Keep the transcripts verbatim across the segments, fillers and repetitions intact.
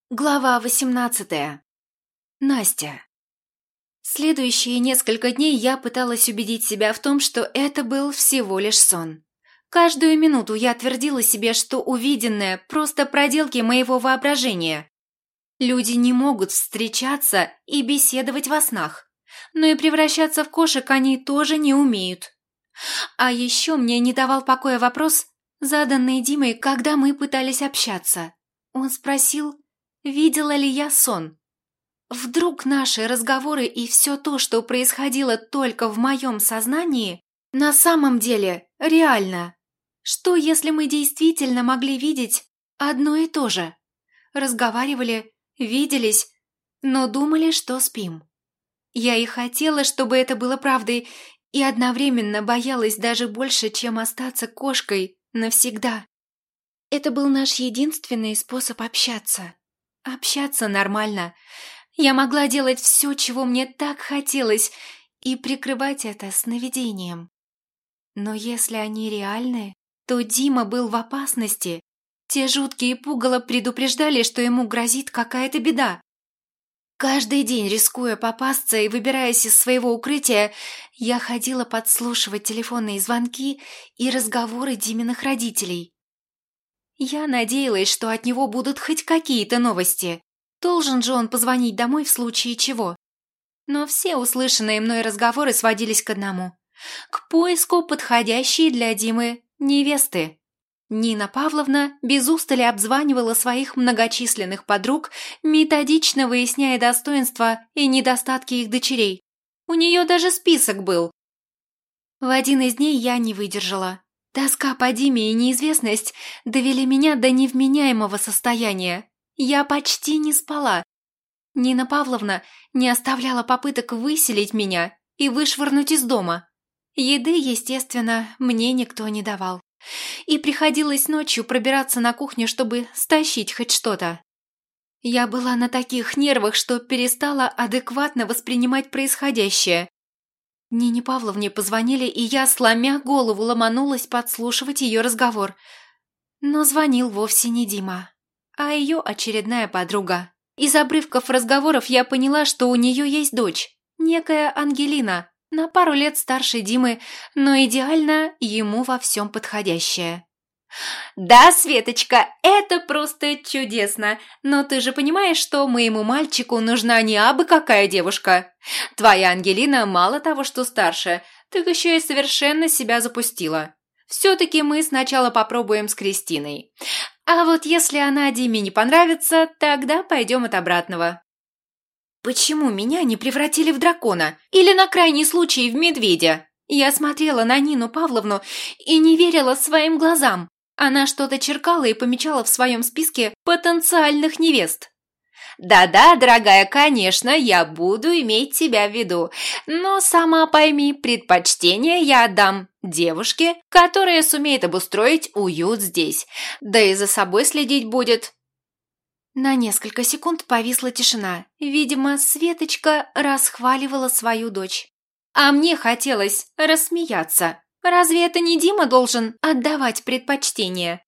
Глава восемнадцатая. Настя. Следующие несколько дней я пыталась убедить себя в том, что это был всего лишь сон. Каждую минуту я твердила себе, что увиденное – просто проделки моего воображения. Люди не могут встречаться и беседовать во снах, но и превращаться в кошек они тоже не умеют. А еще мне не давал покоя вопрос, заданный Димой, когда мы пытались общаться. Он спросил, видела ли я сон. Вдруг наши разговоры и все то, что происходило только в моем сознании, на самом деле реально? Что, если мы действительно могли видеть одно и то же? Разговаривали, виделись, но думали, что спим. Я и хотела, чтобы это было правдой, и одновременно боялась даже больше, чем остаться кошкой навсегда. Это был наш единственный способ общаться. Общаться нормально. Я могла делать все, чего мне так хотелось, и прикрывать это сновидением. Но если они реальны, то Дима был в опасности. Те жуткие пугало предупреждали, что ему грозит какая-то беда. Каждый день, рискуя попасться и выбираясь из своего укрытия, я ходила подслушивать телефонные звонки и разговоры Диминых родителей. Я надеялась, что от него будут хоть какие-то новости. Должен же он позвонить домой в случае чего. Но все услышанные мной разговоры сводились к одному. К поиску подходящей для Димы невесты. Нина Павловна без устали обзванивала своих многочисленных подруг, методично выясняя достоинства и недостатки их дочерей. У нее даже список был. В один из дней я не выдержала. Тоска по Диме и неизвестность довели меня до невменяемого состояния. Я почти не спала. Нина Павловна не оставляла попыток выселить меня и вышвырнуть из дома. Еды, естественно, мне никто не давал. И приходилось ночью пробираться на кухню, чтобы стащить хоть что-то. Я была на таких нервах, что перестала адекватно воспринимать происходящее. Нине Павловне позвонили, и я, сломя голову, ломанулась подслушивать ее разговор. Но звонил вовсе не Дима, а ее очередная подруга. Из обрывков разговоров я поняла, что у нее есть дочь, некая Ангелина, на пару лет старше Димы, но идеально ему во всем подходящая. «Да, Светочка, это просто чудесно, но ты же понимаешь, что моему мальчику нужна не абы какая девушка. Твоя Ангелина мало того, что старше, так еще и совершенно себя запустила. Все-таки мы сначала попробуем с Кристиной. А вот если она Диме не понравится, тогда пойдем от обратного». Почему меня не превратили в дракона? Или на крайний случай в медведя? Я смотрела на Нину Павловну и не верила своим глазам. Она что-то черкала и помечала в своем списке потенциальных невест. «Да-да, дорогая, конечно, я буду иметь тебя в виду, но сама пойми, предпочтение я отдам девушке, которая сумеет обустроить уют здесь, да и за собой следить будет». На несколько секунд повисла тишина. Видимо, Светочка расхваливала свою дочь. А мне хотелось рассмеяться. Разве это не Дима должен отдавать предпочтение?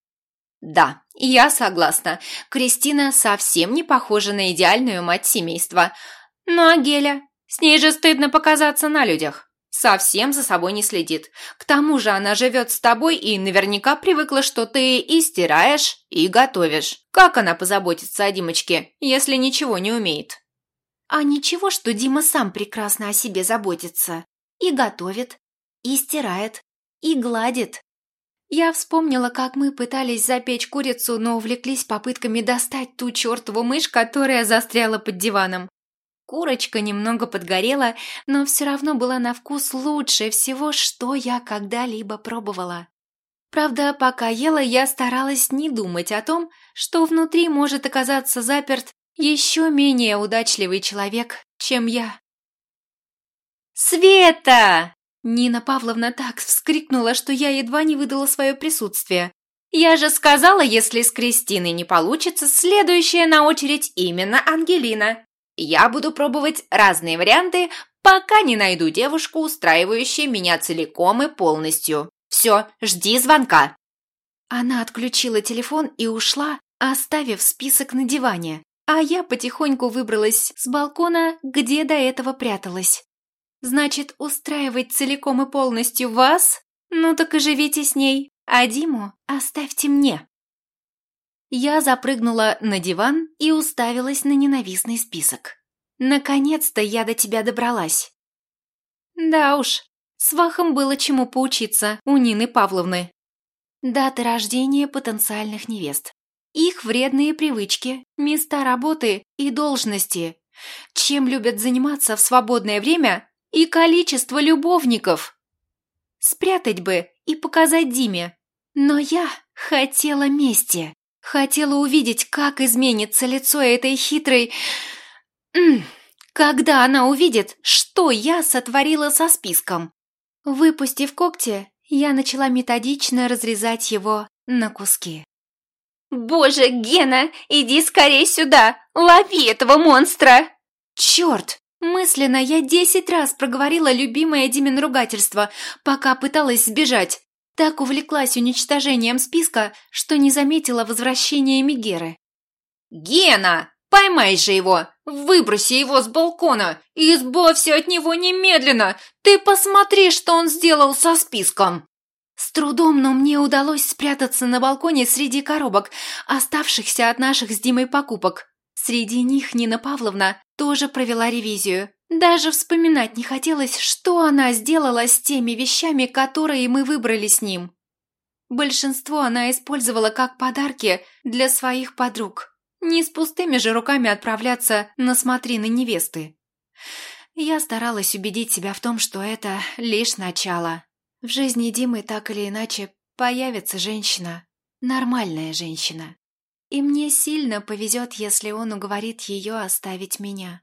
Да, я согласна. Кристина совсем не похожа на идеальную мать семейства. Ну а Геля? С ней же стыдно показаться на людях. Совсем за собой не следит. К тому же она живет с тобой и наверняка привыкла, что ты и стираешь, и готовишь. Как она позаботится о Димочке, если ничего не умеет? А ничего, что Дима сам прекрасно о себе заботится. И готовит, и стирает, и гладит. Я вспомнила, как мы пытались запечь курицу, но увлеклись попытками достать ту чертову мышь, которая застряла под диваном. Курочка немного подгорела, но все равно была на вкус лучше всего, что я когда-либо пробовала. Правда, пока ела, я старалась не думать о том, что внутри может оказаться заперт еще менее удачливый человек, чем я. «Света!» Нина Павловна так вскрикнула, что я едва не выдала свое присутствие. «Я же сказала, если с Кристиной не получится, следующая на очередь именно Ангелина. Я буду пробовать разные варианты, пока не найду девушку, устраивающую меня целиком и полностью. Все, жди звонка». Она отключила телефон и ушла, оставив список на диване, а я потихоньку выбралась с балкона, где до этого пряталась. Значит, устраивать целиком и полностью вас? Ну так и живите с ней, а Диму оставьте мне. Я запрыгнула на диван и уставилась на ненавистный список. Наконец-то я до тебя добралась. Да уж, свахам было чему поучиться у Нины Павловны. Даты рождения потенциальных невест, их вредные привычки, места работы и должности, чем любят заниматься в свободное время и количество любовников. Спрятать бы и показать Диме, но я хотела мести, хотела увидеть, как изменится лицо этой хитрой... Когда она увидит, что я сотворила со списком. Выпустив когти, я начала методично разрезать его на куски. «Боже, Гена, иди скорей сюда! Лови этого монстра!» «Черт!» Мысленно я десять раз проговорила любимое Димин ругательство, пока пыталась сбежать. Так увлеклась уничтожением списка, что не заметила возвращения Мегеры. «Гена, поймай же его! Выброси его с балкона! И избавься от него немедленно! Ты посмотри, что он сделал со списком!» С трудом, но мне удалось спрятаться на балконе среди коробок, оставшихся от наших с Димой покупок. Среди них Нина Павловна тоже провела ревизию. Даже вспоминать не хотелось, что она сделала с теми вещами, которые мы выбрали с ним. Большинство она использовала как подарки для своих подруг. Не с пустыми же руками отправляться на смотрины невесты. Я старалась убедить себя в том, что это лишь начало. В жизни Димы так или иначе появится женщина, нормальная женщина. И мне сильно повезет, если он уговорит ее оставить меня.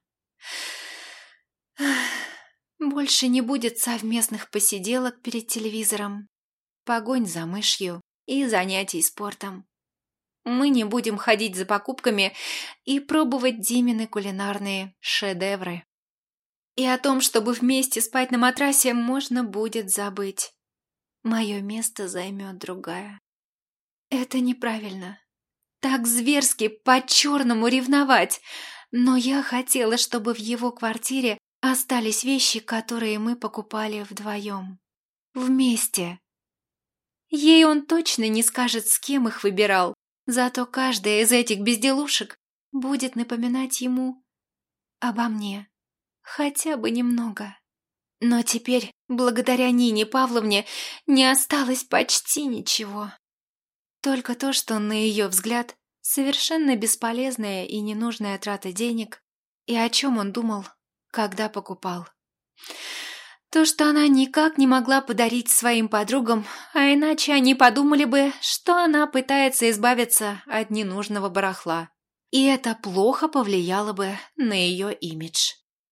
Больше не будет совместных посиделок перед телевизором, погонь за мышью и занятий спортом. Мы не будем ходить за покупками и пробовать Димины кулинарные шедевры. И о том, чтобы вместе спать на матрасе, можно будет забыть. Мое место займет другая. Это неправильно. Так зверски по-черному ревновать. Но я хотела, чтобы в его квартире остались вещи, которые мы покупали вдвоем. Вместе. Ей он точно не скажет, с кем их выбирал. Зато каждая из этих безделушек будет напоминать ему обо мне. Хотя бы немного. Но теперь, благодаря Нине Павловне, не осталось почти ничего. Только то, что, на ее взгляд, совершенно бесполезная и ненужная трата денег, и о чем он думал, когда покупал. То, что она никак не могла подарить своим подругам, а иначе они подумали бы, что она пытается избавиться от ненужного барахла. И это плохо повлияло бы на ее имидж.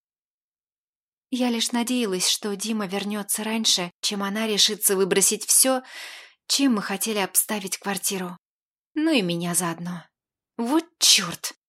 Я лишь надеялась, что Дима вернется раньше, чем она решится выбросить все, чем мы хотели обставить квартиру. Ну и меня заодно. Вот черт!